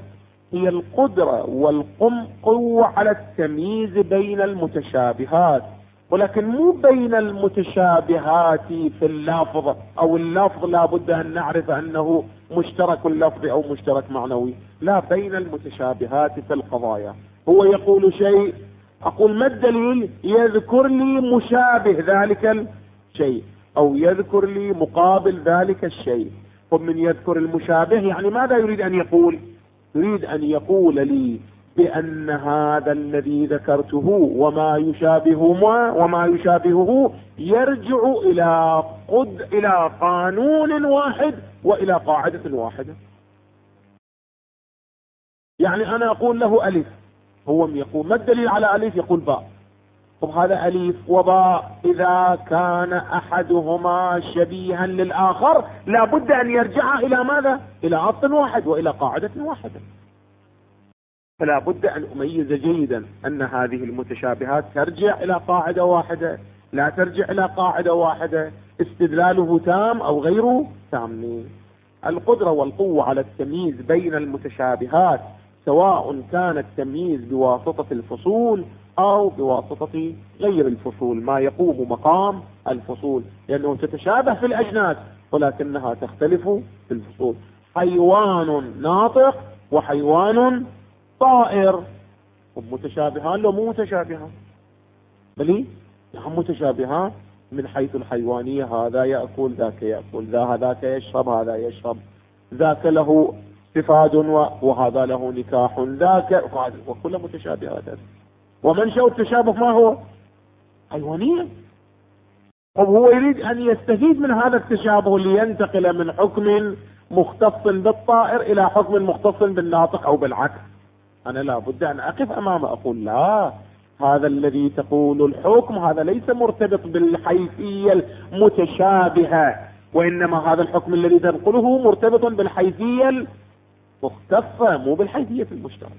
هي القدرة والقوة على التمييز بين المتشابهات، ولكن مو بين المتشابهات في اللفظ، او اللفظ لا بد ان نعرف انه مشترك اللفظ او مشترك معنوي، لا، بين المتشابهات في القضايا. هو يقول شيء، اقول ما الدليل؟ يذكر لي مشابه ذلك الشيء او يذكر لي مقابل ذلك الشيء. ومن يذكر المشابه يعني ماذا يريد ان يقول؟ يريد ان يقول لي بأن هذا الذي ذكرته وما يشابهه يرجع إلى قانون واحد وإلى قاعدة واحدة. يعني أنا أقول له ألف، هو يقول ما الدليل على ألف؟ يقول باء. طب هذا ألف وباء إذا كان أحدهما شبيها للآخر لا بد أن يرجع إلى ماذا؟ إلى أصل واحد وإلى قاعدة واحدة. فلا بد أن أميز جيدا أن هذه المتشابهات ترجع إلى قاعدة واحدة، لا ترجع إلى قاعدة واحدة، استدلاله تام أو غير تام. القدرة والقوة على التمييز بين المتشابهات سواء كان التمييز بواسطة الفصول أو بواسطة غير الفصول، ما يقوم مقام الفصول، لأنه تتشابه في الأجناس ولكنها تختلف في الفصول. حيوان ناطق وحيوان طائر، متشابهان لو مو متشابهان؟ بلي نعم متشابهان من حيث الحيوانية، هذا يأكل ذاك يأكل، هذاك يشرب هذا يشرب، ذاك له استفاد وهذا له نكاح، ذاك وكل متشابهات. ومنشأ التشابه ما هو؟ حيوانية. طب هو يريد أن يستفيد من هذا التشابه لينتقل من حكم مختص بالطائر إلى حكم مختص بالناطق أو بالعكس. أنا لا بد أن أقف أمامه أقول لا، هذا الذي تقول الحكم هذا ليس مرتبط بالحيثية المتشابهة، وإنما هذا الحكم الذي تنقله مرتبط بالحيثية المختصة مو بالحيثية المشتركة،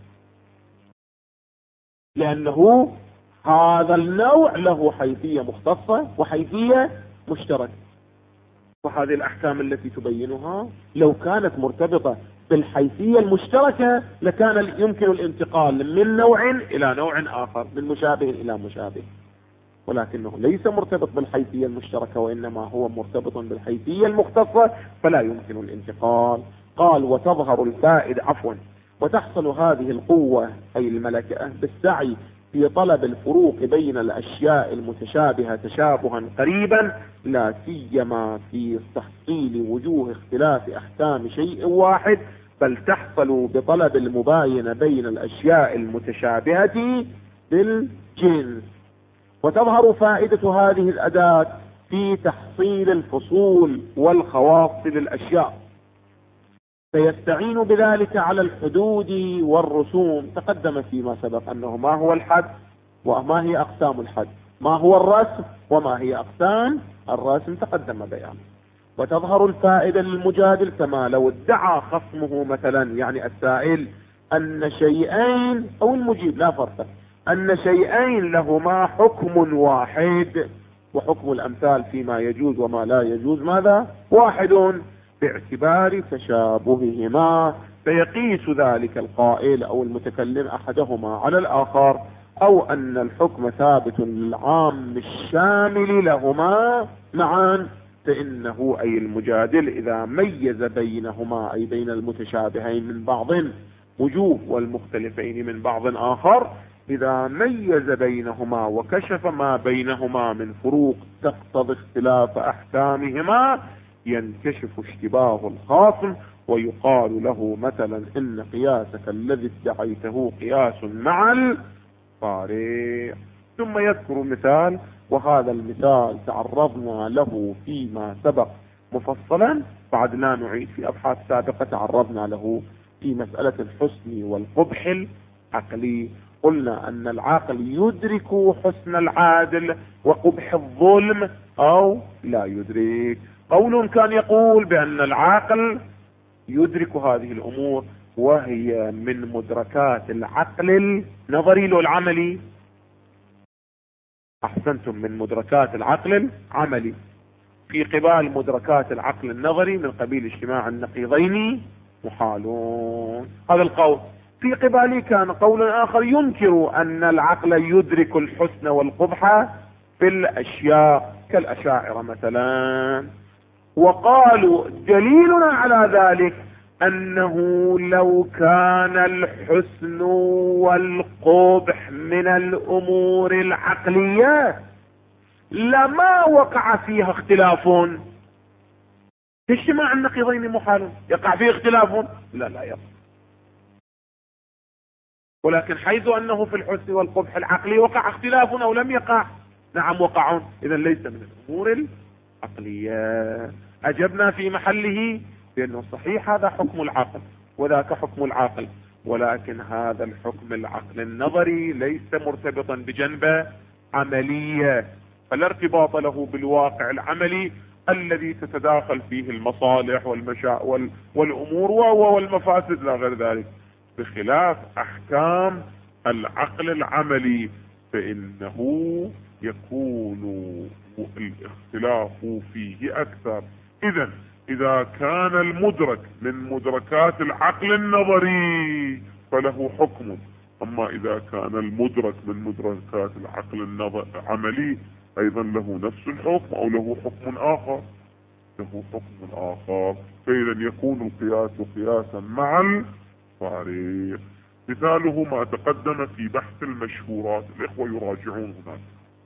لأنه هذا النوع له حيثية مختصة وحيثية مشتركة. وهذه الأحكام التي تبينها لو كانت مرتبطة بالحيثية المشتركة لكان يمكن الانتقال من نوع إلى نوع آخر، من مشابه إلى مشابه، ولكنه ليس مرتبط بالحيثية المشتركة وإنما هو مرتبط بالحيثية المختصة، فلا يمكن الانتقال. قال وتظهر الفائدة وتحصل هذه القوة أي الملكة بالسعي في طلب الفروق بين الأشياء المتشابهة تشابها قريبا، لا سيما في تحصيل وجوه اختلاف أحكام شيء واحد، بل تحصل بطلب المباينة بين الأشياء المتشابهة بالجنس. وتظهر فائدة هذه الأداة في تحصيل الفصول والخواص للأشياء، فيستعين بذلك على الحدود والرسوم. تقدم فيما سبق أنه ما هو الحد وما هي أقسام الحد، ما هو الرسم وما هي أقسام الرسم، تقدم بيانه. وتظهر الفائدة للمجادل كما لو ادعى خصمه مثلا، يعني السائل، أن شيئين أو المجيب لا فرق، أن شيئين لهما حكم واحد، وحكم الأمثال فيما يجوز وما لا يجوز ماذا؟ واحد، باعتبار تشابههما، فيقيس ذلك القائل أو المتكلم أحدهما على الآخر، أو أن الحكم ثابت للعام الشامل لهما معا، فإنه أي المجادل إذا ميز بينهما أي بين المتشابهين من بعض وجوه والمختلفين من بعض آخر، إذا ميز بينهما وكشف ما بينهما من فروق تقتضي اختلاف أحكامهما، ينكشف اشتباه الخاصم ويقال له مثلا إن قياسك الذي ادعيته قياس مع الفارق. ثم يذكر مثال، وهذا المثال تعرضنا له فيما سبق مفصلا، بعد لا نعيد في أبحاث سابقة تعرضنا له في مسألة الحسن والقبح العقلي. قلنا أن العاقل يدرك حسن العادل وقبح الظلم أو لا يدرك. قول كان يقول بأن العاقل يدرك هذه الأمور وهي من مدركات العقل النظري والعملي. أحسنتم، من مدركات العقل العملي في قبال مدركات العقل النظري من قبيل اجتماع النقيضين محالون. هذا القول في قبالي كان قول آخر ينكر أن العقل يدرك الحسن والقبح في الأشياء كالأشاعرة مثلا، وقالوا دليلنا على ذلك أنه لو كان الحسن والقبح من الأمور العقلية لما وقع فيها اختلاف. اجتماع النقيضين محال، يقع فيه اختلاف؟ لا يقع. ولكن حيث أنه في الحسن والقبح العقلي وقع اختلاف أو لم يقع، نعم وقعون، إذا ليس من الأمور العقلية. أجبنا في محله بأنه صحيح هذا حكم العقل وذاك حكم العقل، ولكن هذا الحكم العقل النظري ليس مرتبطا بجنبة عملية، فلا ارتباط له بالواقع العملي الذي تتداخل فيه المصالح والأمور والمفاسد لا غير ذلك، بخلاف أحكام العقل العملي فإنه يكون الاختلاف فيه أكثر. إذا كان المدرك من مدركات العقل النظري فله حكم، أما إذا كان المدرك من مدركات العقل العملي أيضا له نفس الحكم أو له حكم آخر، فإذا يكون القياس قياسا مع الفارق. مثاله ما تقدم في بحث المشهورات، الإخوة يراجعون هناك.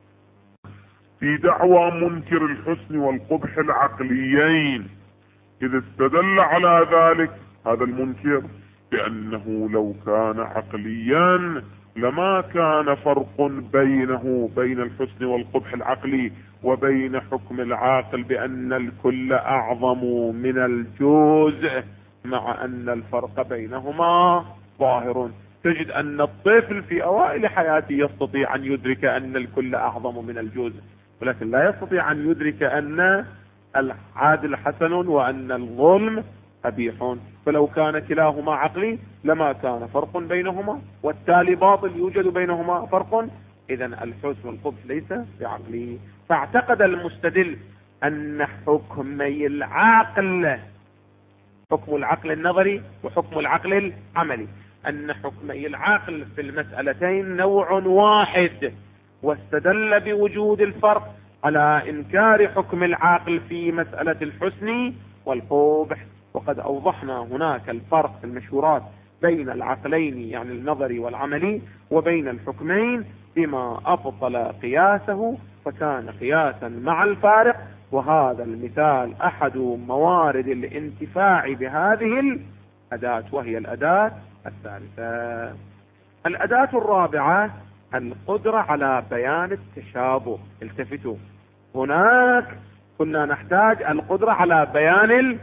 في دعوى منكر الحسن والقبح العقليين إذا استدل على ذلك هذا المنكر بأنه لو كان عقليا لما كان فرق بينه بين الحسن والقبح العقلي وبين حكم العاقل بأن الكل أعظم من الجزء، مع أن الفرق بينهما ظاهر. تجد أن الطفل في أوائل حياته يستطيع أن يدرك أن الكل أعظم من الجزء، ولكن لا يستطيع أن يدرك أن العادل حسن وأن الظلم قبيح. فلو كان كلاهما عقلي لما كان فرق بينهما، والتالي باطل يوجد بينهما فرق، إذا الحسن والقبح ليس بعقلي. فاعتقد المستدل أن حكمي العقل، حكم العقل النظري وحكم العقل العملي، أن حكمي العقل في المسألتين نوع واحد، واستدل بوجود الفرق على إنكار حكم العقل في مسألة الحسن والقبح. وقد أوضحنا هناك الفرق في المشهورات بين العقلين يعني النظري والعملي وبين الحكمين بما أبطل قياسه فكان قياسا مع الفارق. وهذا المثال أحد موارد الانتفاع بهذه الأداة، وهي الأداة الثالثة. الأداة الرابعة القدرة على بيان التشابه. التفتوا، هناك كنا نحتاج القدرة على بيان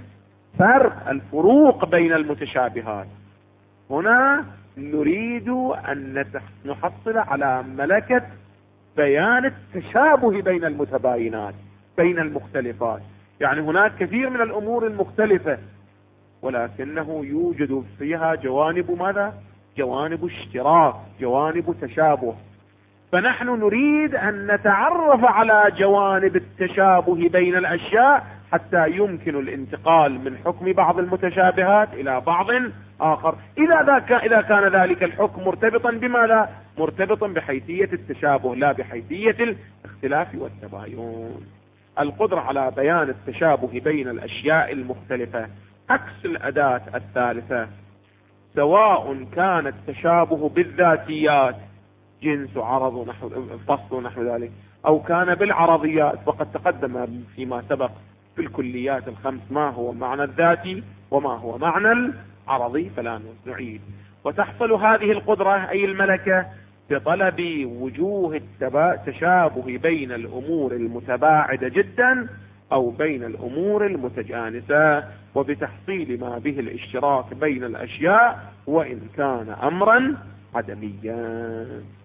الفروق بين المتشابهات، هنا نريد أن نحصل على ملكة بيان التشابه بين المتباينات بين المختلفات. يعني هناك كثير من الأمور المختلفة ولكنه يوجد فيها جوانب ماذا؟ جوانب اشتراك، جوانب تشابه. فنحن نريد أن نتعرف على جوانب التشابه بين الأشياء حتى يمكن الانتقال من حكم بعض المتشابهات إلى بعض آخر، إذا كان ذلك الحكم مرتبطا بماذا؟ مرتبطا بحيثية التشابه لا بحيثية الاختلاف والتباين. القدرة على بيان التشابه بين الأشياء المختلفة عكس الأداة الثالثة، سواء كان التشابه بالذاتيات جنس عرض نحو فصل نحو ذلك، أو كان بالعرضيات. وقد تقدم فيما سبق في الكليات الخمس ما هو معنى الذاتي وما هو معنى العرضي، فلا نعيد. وتحصل هذه القدرة أي الملكة بطلب وجوه التشابه بين الأمور المتباعدة جدا أو بين الأمور المتجانسة، وبتحصيل ما به الاشتراك بين الأشياء وإن كان أمرا عدميا.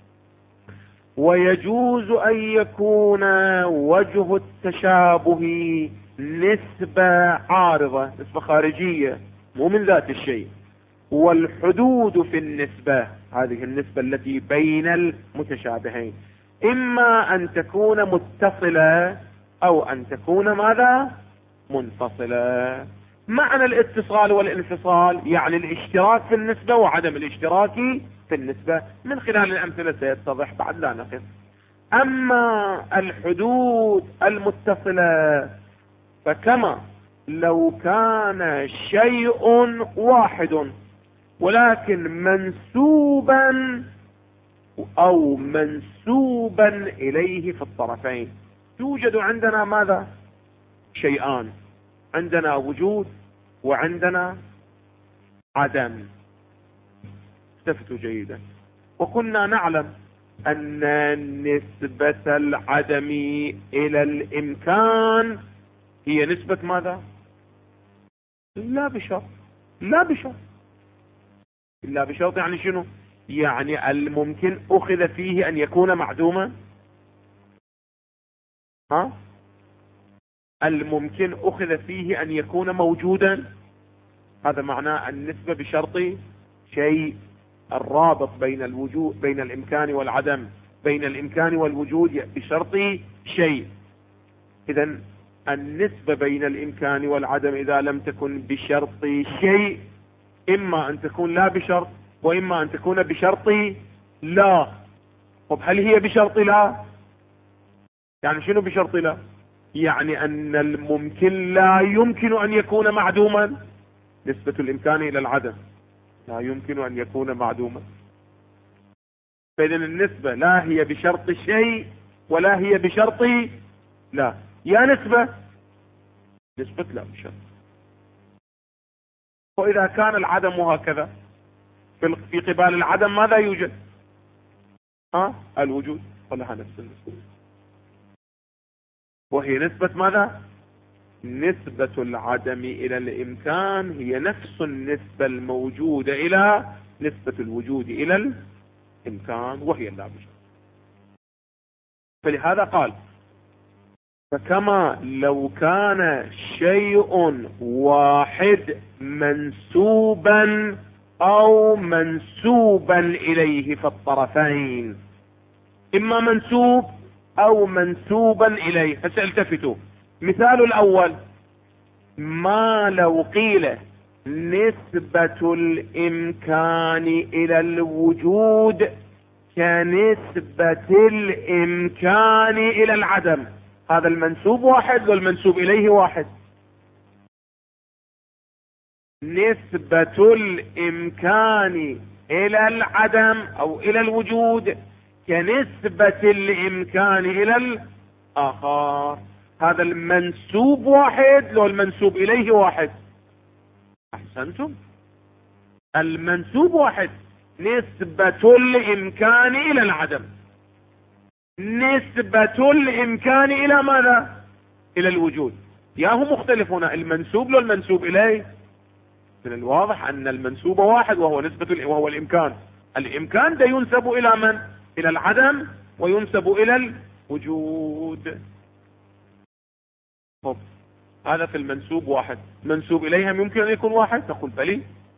ويجوز أن يكون وجه التشابه نسبة عارضة، نسبة خارجية مو من ذات الشيء، والحدود في النسبة هذه النسبة التي بين المتشابهين إما أن تكون متصلة أو أن تكون ماذا؟ منفصلة. معنى الاتصال والانفصال يعني الاشتراك في النسبة وعدم الاشتراك في النسبة. من خلال الأمثلة سيتضح بعد، لا نقف. أما الحدود المتصلة فكما لو كان شيء واحد ولكن منسوبا أو منسوبا إليه في الطرفين. توجد عندنا ماذا؟ شيئان، عندنا وجود وعندنا عدم. التفتوا جيدا. وكنا نعلم أن نسبة العدم إلى الإمكان هي نسبة ماذا؟ لا بشرط. لا بشرط. لا بشرط يعني شنو؟ يعني الممكن أخذ فيه أن يكون معدوما. الممكن أخذ فيه أن يكون موجودا. هذا معناه النسبة بشرط شيء. الرابط بين الوجود، بين الإمكان والعدم، بين الإمكان والوجود بشرط شيء. إذن النسبة بين الإمكان والعدم إذا لم تكن بشرط شيء إما أن تكون لا بشرط وإما أن تكون بشرط لا. طب هل هي بشرط لا؟ يعني شنو بشرط لا؟ يعني أن الممكن لا يمكن أن يكون معدوما. نسبة الإمكان إلى العدم لا يمكن أن يكون معدوما. فإذن النسبة لا هي بشرط شيء ولا هي بشرط لا. يا نسبة لا بشرط. وإذا كان العدم هكذا في قبال العدم ماذا يوجد؟ الوجود. ولها نفس النسبة، وهي نسبة ماذا؟ نسبة العدم إلى الإمكان هي نفس النسبة الموجودة إلى نسبة الوجود إلى الإمكان، وهي لا بشرط. فلهذا قال فكما لو كان شيء واحد منسوبا أو منسوبا إليه في الطرفين. إما منسوب أو منسوبا إليه. فسألتفتوا. مثال الأول ما لو قيل نسبة الإمكان إلى الوجود كنسبة الإمكان إلى العدم. هذا المنسوب واحد والمنسوب إليه واحد. نسبة الإمكان إلى العدم أو إلى الوجود كنسبة الإمكان إلى الآخر. هذا المنسوب واحد والمنسوب إليه واحد. أحسنتم. المنسوب واحد. نسبة الإمكان إلى العدم. نسبة الإمكان إلى ماذا؟ إلى الوجود. ياهم مختلفون المنسوب والمنسوب إليه. من الواضح أن المنسوب واحد وهو نسبة وهو الإمكان. الإمكان ده ينسب إلى من؟ إلى العدم وينسب إلى الوجود. طب هذا في المنسوب واحد. منسوب إليها يمكن أن يكون واحد. تقول بلي.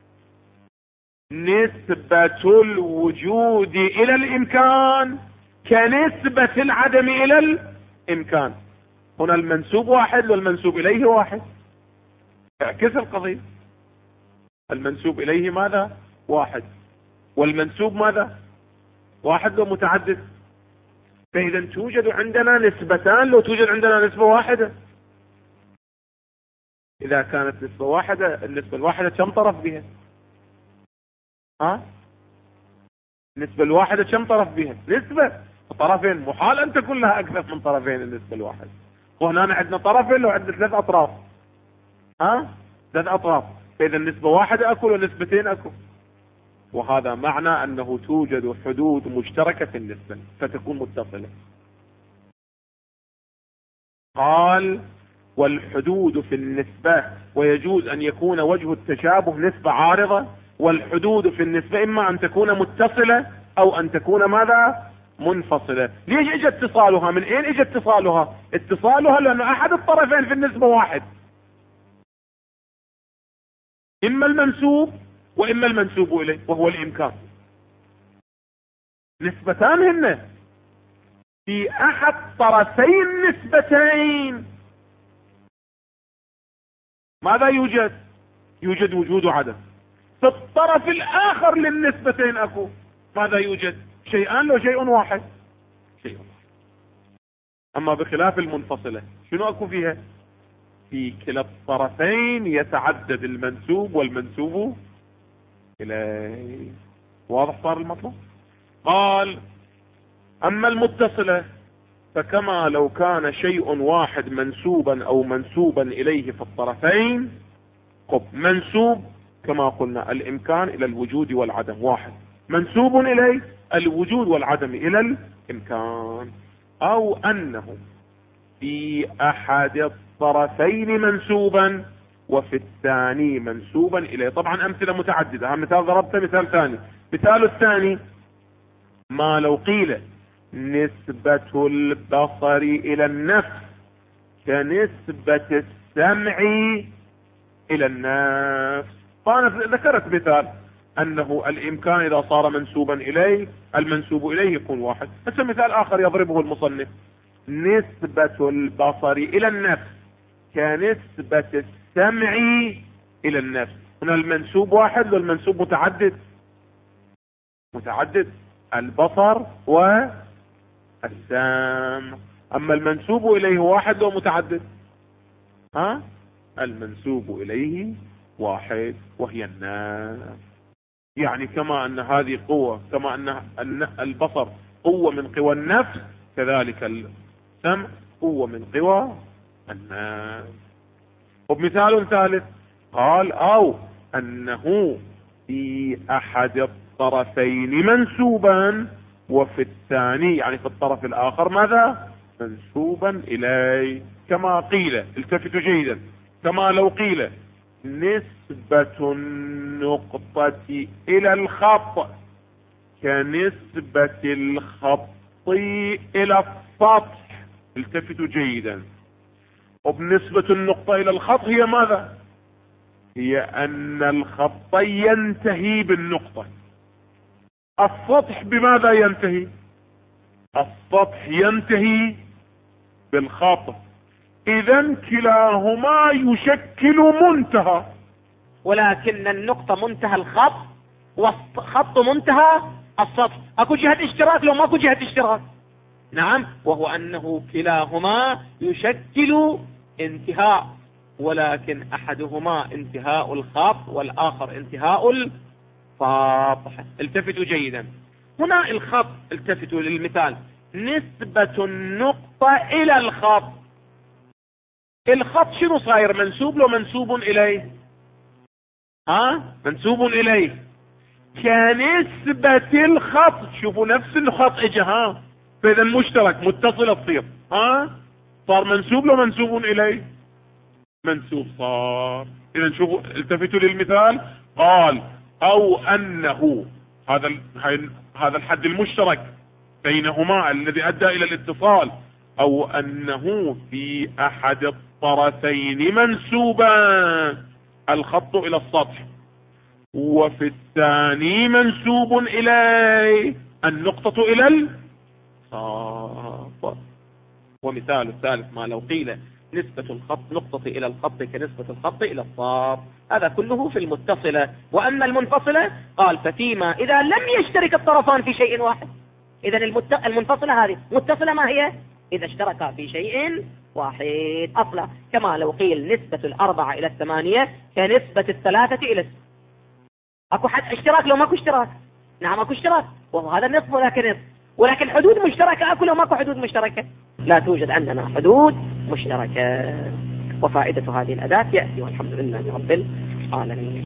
نسبة الوجود إلى الإمكان كنسبة العدم إلى الإمكان. هنا المنسوب واحد والمنسوب إليه واحد. اعكس القضية. المنسوب إليه ماذا؟ واحد. والمنسوب ماذا؟ واحد ومتعدد. فإذا توجد عندنا نسبتان لو توجد عندنا نسبة واحدة. إذا كانت نسبة واحدة، النسبة الواحدة كم طرف بها؟ النسبة الواحدة كم طرف بها؟ نسبة طرفين. محال أن تكون لها أكثر من طرفين النسبة الواحدة. وهنا عندنا طرفين وعندنا ثلاث أطراف. ثلاث أطراف. فإذا النسبة واحدة أكل ونسبتين أكل. وهذا معنى أنه توجد حدود مشتركة في النسبة فتكون متصلة. قال والحدود في النسبة ويجوز أن يكون وجه التشابه نسبة عارضة. والحدود في النسبة إما أن تكون متصلة أو أن تكون ماذا؟ منفصلة. ليش اجى اتصالها؟ من اين اجى اتصالها؟ اتصالها لأن أحد الطرفين في النسبة واحد. إما المنسوب وإما المنسوب إليه وهو الإمكان. نسبتان هن في أحد طرفي النسبتين. ماذا يوجد؟ يوجد وجود وعدم. في الطرف الآخر للنسبتين أكو ماذا يوجد؟ شيئان لو شيء واحد؟ شيء واحد. أما بخلاف المنفصلة شنو أكو فيها؟ في كلا الطرفين يتعدد المنسوب والمنسوب إليه. واضح صار المطلب؟ قال أما المتصلة فكما لو كان شيء واحد منسوبا أو منسوبا إليه في الطرفين. منسوب كما قلنا الإمكان إلى الوجود والعدم واحد، منسوب إليه الوجود والعدم إلى الإمكان، أو أنه في أحد الطرفين منسوبا وفي الثاني منسوبا إليه. طبعا أمثلة متعددة، مثال ضربت مثال ثاني. مثال الثاني ما لو قيل نسبة البصر إلى النفس كنسبة السمع إلى النفس. فأنا ذكرت مثال أنه الإمكان إذا صار منسوبا إليه المنسوب إليه يكون واحد. هسه مثال آخر يضربه المصنف، نسبة البصر إلى النفس كنسبة السمع إلى النفس. هنا المنسوب واحد والمنسوب متعدد. متعدد البصر والسمع، أما المنسوب إليه واحد ومتعدد. المنسوب إليه واحد وهي النفس. يعني كما أن هذه قوة، كما أن البصر قوة من قوى النفس، كذلك السمع قوة من قوى النفس. وبمثال ثالث قال أو أنه في أحد الطرفين منسوبا وفي الثاني يعني في الطرف الآخر ماذا؟ منسوبا إليه. كما قيل، التفتوا جيدا، كما لو قيل نسبة النقطة إلى الخط كنسبة الخط إلى السطح. التفتوا جيدا. وبنسبة النقطة إلى الخط هي ماذا؟ هي أن الخط ينتهي بالنقطة. السطح بماذا ينتهي؟ السطح ينتهي بالخط. إذن كلاهما يشكل منتهى، ولكن النقطة منتهى الخط والخط منتهى السطح. اكو جهة اشتراك لو ماكو جهة اشتراك؟ نعم، وهو أنه كلاهما يشكل انتهاء، ولكن أحدهما انتهاء الخط والآخر انتهاء السطح. التفتوا جيدا. هنا الخط، التفتوا للمثال، نسبة النقطة إلى الخط. الخط شنو صاير؟ منسوب لو منسوب إليه؟ منسوب إليه كنسبة الخط. شوفوا نفس الخط اجا فإذا مشترك متصلة تصير صار منسوب لو منسوب إليه؟ منسوب صار. إذا شوفوا التفتوا للمثال، قال أو أنه هذا الحد المشترك بينهما الذي أدى إلى الاتصال، أو أنه في أحد الطرفين منسوبا الخط إلى السطح وفي الثاني منسوب إليه النقطة إلى الخط. ومثال الثالث ما لو قيل نسبة الخط نقطة إلى الخط كنسبة الخط إلى السطح. هذا كله في المتصلة. وأما المنفصلة قال ففيما إذا لم يشترك الطرفان في شيء واحد. إذا المنفصلة هذه متصلة ما هي؟ إذا اشتركا في شيء واحد أصلا. كما لو قيل نسبة 4 إلى 8 كنسبة 3 إلى 6. أكو حد اشتراك لو ماكو اشتراك؟ نعم أكو اشتراك، وهو هذا النصف وذاك نصف. ولكن حدود مشتركة أكو لو ماكو حدود مشتركة؟ لا توجد عندنا حدود مشتركة. وفائدة هذه الأداة يأتي، والحمد لله رب العالمين.